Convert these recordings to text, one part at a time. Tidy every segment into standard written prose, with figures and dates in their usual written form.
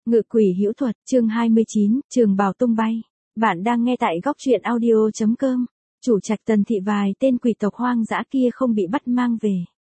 Ngự quỷ hữu thuật, chương 29, trường bào tung bay. Bạn đang nghe tại góc truyện audio.com. Chủ trạch Tần thị vài tên quỷ tộc hoang dã kia không bị bắt mang về.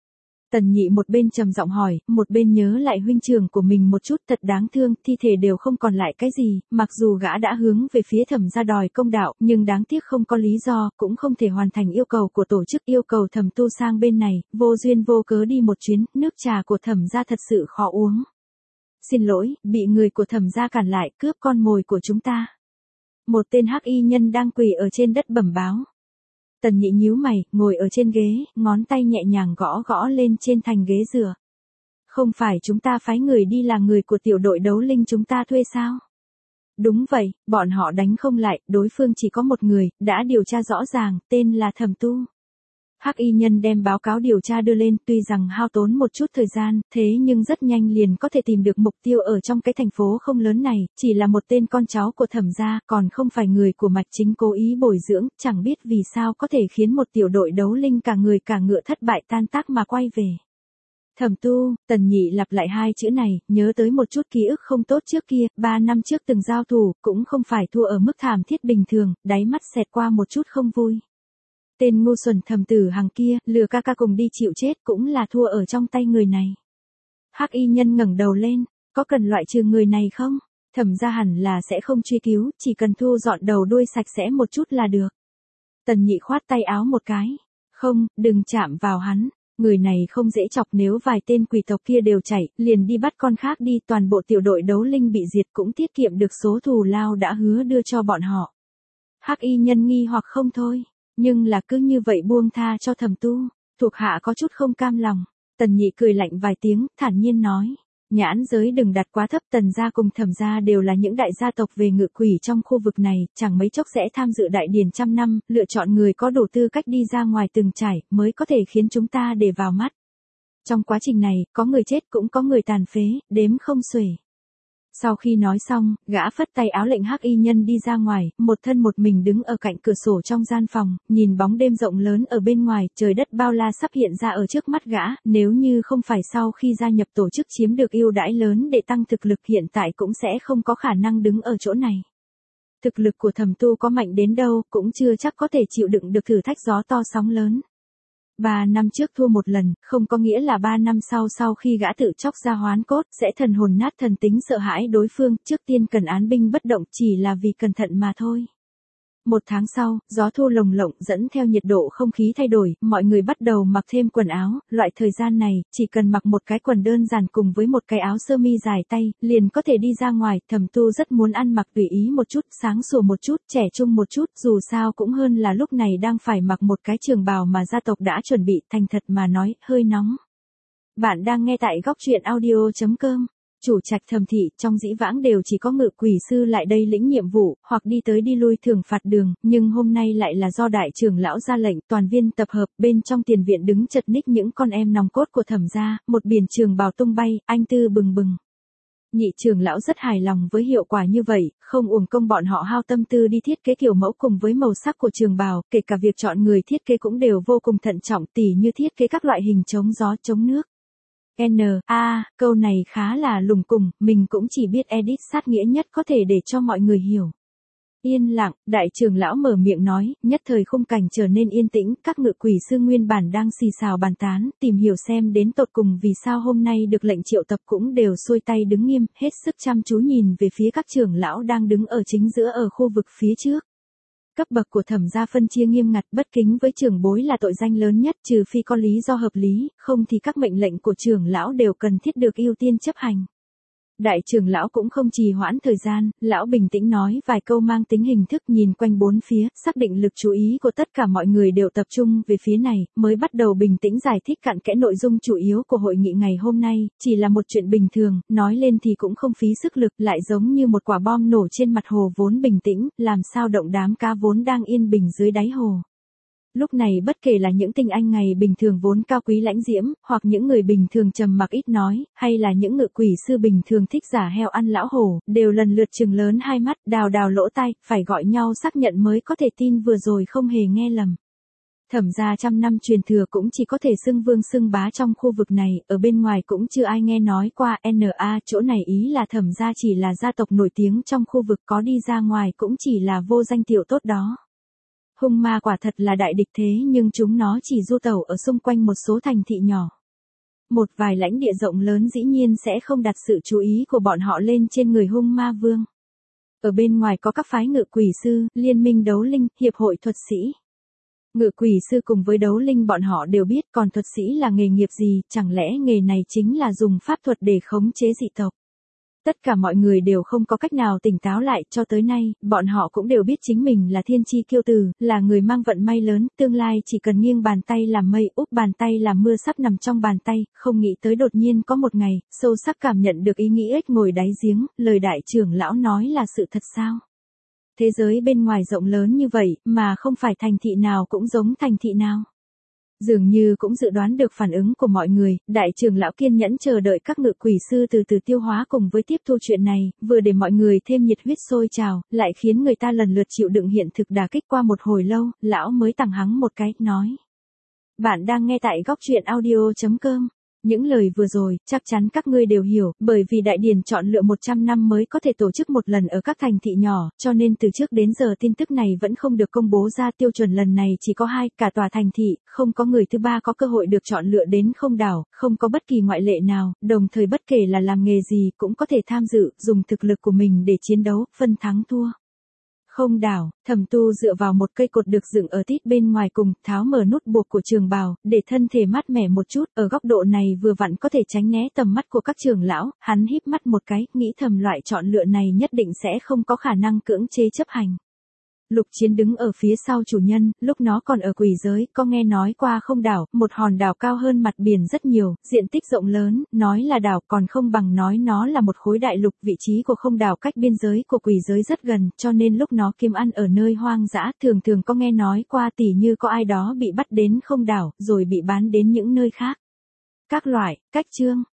Tần Nhị một bên trầm giọng hỏi, một bên nhớ lại huynh trưởng của mình một chút, thật đáng thương, thi thể đều không còn lại cái gì, mặc dù gã đã hướng về phía Thẩm gia đòi công đạo, nhưng đáng tiếc không có lý do, cũng không thể hoàn thành yêu cầu của tổ chức, yêu cầu Thẩm Tu sang bên này, vô duyên vô cớ đi một chuyến, nước trà của Thẩm gia thật sự khó uống. Xin lỗi, bị người của Thẩm gia cản lại, cướp con mồi của chúng ta. Một tên hắc y nhân đang quỳ ở trên đất bẩm báo. Tần Nhị nhíu mày, ngồi ở trên ghế, ngón tay nhẹ nhàng gõ gõ lên trên thành ghế dựa. Không phải chúng ta phái người đi là người của tiểu đội đấu linh chúng ta thuê sao? Đúng vậy, bọn họ đánh không lại, đối phương chỉ có một người, đã điều tra rõ ràng, tên là Thẩm Tu. Hắc y nhân đem báo cáo điều tra đưa lên, tuy rằng hao tốn một chút thời gian, thế nhưng rất nhanh liền có thể tìm được mục tiêu ở trong cái thành phố không lớn này, chỉ là một tên con cháu của Thẩm gia, còn không phải người của Mạch Chính cố ý bồi dưỡng, chẳng biết vì sao có thể khiến một tiểu đội đấu linh cả người cả ngựa thất bại tan tác mà quay về. Thẩm Tu, Tần Nhị lặp lại hai chữ này, nhớ tới một chút ký ức không tốt trước kia, 3 năm trước từng giao thủ, cũng không phải thua ở mức thảm thiết bình thường, đáy mắt xẹt qua một chút không vui. Tên ngu xuẩn Thẩm Tử Hằng kia, lừa ca ca cùng đi chịu chết cũng là thua ở trong tay người này. Hắc y nhân ngẩng đầu lên, có cần loại trừ người này không? Thẩm gia hẳn là sẽ không truy cứu, chỉ cần thu dọn đầu đuôi sạch sẽ một chút là được. Tần Nhị khoát tay áo một cái. Không, đừng chạm vào hắn, người này không dễ chọc, nếu vài tên quỷ tộc kia đều chạy, liền đi bắt con khác đi, toàn bộ tiểu đội đấu linh bị diệt cũng tiết kiệm được số thù lao đã hứa đưa cho bọn họ. Hắc y nhân nghi hoặc không thôi. Nhưng là cứ như vậy buông tha cho Thẩm Tu, thuộc hạ có chút không cam lòng. Tần Nhị cười lạnh vài tiếng, thản nhiên nói. Nhãn giới đừng đặt quá thấp, Tần gia cùng Thẩm gia đều là những đại gia tộc về ngự quỷ trong khu vực này, chẳng mấy chốc sẽ tham dự đại điển trăm năm, lựa chọn người có đủ tư cách đi ra ngoài từng trải, mới có thể khiến chúng ta để vào mắt. Trong quá trình này, có người chết cũng có người tàn phế, đếm không xuể. Sau khi nói xong, gã phất tay áo lệnh hắc y nhân đi ra ngoài, một thân một mình đứng ở cạnh cửa sổ trong gian phòng, nhìn bóng đêm rộng lớn ở bên ngoài, trời đất bao la sắp hiện ra ở trước mắt gã, nếu như không phải sau khi gia nhập tổ chức chiếm được ưu đãi lớn để tăng thực lực, hiện tại cũng sẽ không có khả năng đứng ở chỗ này. Thực lực của Thẩm Tu có mạnh đến đâu, cũng chưa chắc có thể chịu đựng được thử thách gió to sóng lớn. 3 năm trước thua một lần, không có nghĩa là 3 năm sau khi gã tự chóc ra hoán cốt, sẽ thần hồn nát thần tính sợ hãi đối phương, trước tiên cần án binh bất động, chỉ là vì cẩn thận mà thôi. 1 tháng sau, gió thu lồng lộng dẫn theo nhiệt độ không khí thay đổi, mọi người bắt đầu mặc thêm quần áo, loại thời gian này, chỉ cần mặc một cái quần đơn giản cùng với một cái áo sơ mi dài tay, liền có thể đi ra ngoài. Thẩm Tu rất muốn ăn mặc tùy ý một chút, sáng sủa một chút, trẻ trung một chút, dù sao cũng hơn là lúc này đang phải mặc một cái trường bào mà gia tộc đã chuẩn bị, thành thật mà nói, hơi nóng. Bạn đang nghe tại góc truyện audio.com. Chủ trạch Thẩm thị, trong dĩ vãng đều chỉ có ngự quỷ sư lại đây lĩnh nhiệm vụ, hoặc đi tới đi lui thưởng phạt đường, nhưng hôm nay lại là do đại trưởng lão ra lệnh, toàn viên tập hợp, bên trong tiền viện đứng chật ních những con em nòng cốt của Thẩm gia, một biển trường bào tung bay, anh tư bừng bừng. Nhị trưởng lão rất hài lòng với hiệu quả như vậy, không uổng công bọn họ hao tâm tư đi thiết kế kiểu mẫu cùng với màu sắc của trường bào, kể cả việc chọn người thiết kế cũng đều vô cùng thận trọng, tỉ như thiết kế các loại hình chống gió chống nước. Câu này khá là lùng cùng, mình cũng chỉ biết edit sát nghĩa nhất có thể để cho mọi người hiểu. Yên lặng, đại trưởng lão mở miệng nói, nhất thời khung cảnh trở nên yên tĩnh, các ngự quỷ sư nguyên bản đang xì xào bàn tán, tìm hiểu xem đến tột cùng vì sao hôm nay được lệnh triệu tập cũng đều xuôi tay đứng nghiêm, hết sức chăm chú nhìn về phía các trưởng lão đang đứng ở chính giữa ở khu vực phía trước. Cấp bậc của Thẩm gia phân chia nghiêm ngặt, bất kính với trưởng bối là tội danh lớn nhất, trừ phi có lý do hợp lý, không thì các mệnh lệnh của trưởng lão đều cần thiết được ưu tiên chấp hành. Đại trưởng lão cũng không trì hoãn thời gian, lão bình tĩnh nói vài câu mang tính hình thức, nhìn quanh bốn phía, xác định lực chú ý của tất cả mọi người đều tập trung về phía này, mới bắt đầu bình tĩnh giải thích cặn kẽ nội dung chủ yếu của hội nghị ngày hôm nay, chỉ là một chuyện bình thường, nói lên thì cũng không phí sức lực, lại giống như một quả bom nổ trên mặt hồ vốn bình tĩnh, làm sao động đám cá vốn đang yên bình dưới đáy hồ. Lúc này bất kể là những tinh anh ngày bình thường vốn cao quý lãnh diễm, hoặc những người bình thường trầm mặc ít nói, hay là những ngự quỷ sư bình thường thích giả heo ăn lão hổ, đều lần lượt trừng lớn hai mắt, đào đào lỗ tai, phải gọi nhau xác nhận mới có thể tin vừa rồi không hề nghe lầm. Thẩm gia trăm năm truyền thừa cũng chỉ có thể xưng vương xưng bá trong khu vực này, ở bên ngoài cũng chưa ai nghe nói qua. Chỗ này ý là Thẩm gia chỉ là gia tộc nổi tiếng trong khu vực, có đi ra ngoài cũng chỉ là vô danh tiểu tốt đó. Hung ma quả thật là đại địch thế nhưng chúng nó chỉ du tẩu ở xung quanh một số thành thị nhỏ. Một vài lãnh địa rộng lớn dĩ nhiên sẽ không đặt sự chú ý của bọn họ lên trên người hung ma vương. Ở bên ngoài có các phái ngự quỷ sư, liên minh đấu linh, hiệp hội thuật sĩ. Ngự quỷ sư cùng với đấu linh bọn họ đều biết, còn thuật sĩ là nghề nghiệp gì, chẳng lẽ nghề này chính là dùng pháp thuật để khống chế dị tộc. Tất cả mọi người đều không có cách nào tỉnh táo lại, cho tới nay, bọn họ cũng đều biết chính mình là thiên chi kiêu tử, là người mang vận may lớn, tương lai chỉ cần nghiêng bàn tay làm mây, úp bàn tay làm mưa sắp nằm trong bàn tay, không nghĩ tới đột nhiên có một ngày, sâu sắc cảm nhận được ý nghĩ ếch ngồi đáy giếng, lời đại trưởng lão nói là sự thật sao? Thế giới bên ngoài rộng lớn như vậy, mà không phải thành thị nào cũng giống thành thị nào. Dường như cũng dự đoán được phản ứng của mọi người, đại trưởng lão kiên nhẫn chờ đợi các ngự quỷ sư từ từ tiêu hóa cùng với tiếp thu chuyện này, vừa để mọi người thêm nhiệt huyết sôi trào, lại khiến người ta lần lượt chịu đựng hiện thực đả kích. Qua một hồi lâu, lão mới tằng hắng một cái, nói. Bạn đang nghe tại góc truyện audio.com. Những lời vừa rồi, chắc chắn các ngươi đều hiểu, bởi vì đại điển chọn lựa 100 năm mới có thể tổ chức một lần ở các thành thị nhỏ, cho nên từ trước đến giờ tin tức này vẫn không được công bố ra. Tiêu chuẩn lần này chỉ có 2, cả tòa thành thị, không có người thứ ba có cơ hội được chọn lựa đến không đảo, không có bất kỳ ngoại lệ nào, đồng thời bất kể là làm nghề gì cũng có thể tham dự, dùng thực lực của mình để chiến đấu, phân thắng thua. Không đảo, Thẩm Tu dựa vào một cây cột được dựng ở tít bên ngoài cùng, tháo mở nút buộc của trường bào, để thân thể mát mẻ một chút, ở góc độ này vừa vặn có thể tránh né tầm mắt của các trưởng lão, hắn híp mắt một cái, nghĩ thầm loại chọn lựa này nhất định sẽ không có khả năng cưỡng chế chấp hành. Lục Chiến đứng ở phía sau chủ nhân, lúc nó còn ở quỷ giới, có nghe nói qua không đảo, một hòn đảo cao hơn mặt biển rất nhiều, diện tích rộng lớn, nói là đảo còn không bằng nói nó là một khối đại lục. Vị trí của không đảo cách biên giới của quỷ giới rất gần, cho nên lúc nó kiếm ăn ở nơi hoang dã, thường thường có nghe nói qua tỉ như có ai đó bị bắt đến không đảo, rồi bị bán đến những nơi khác. Các loại, cách chương.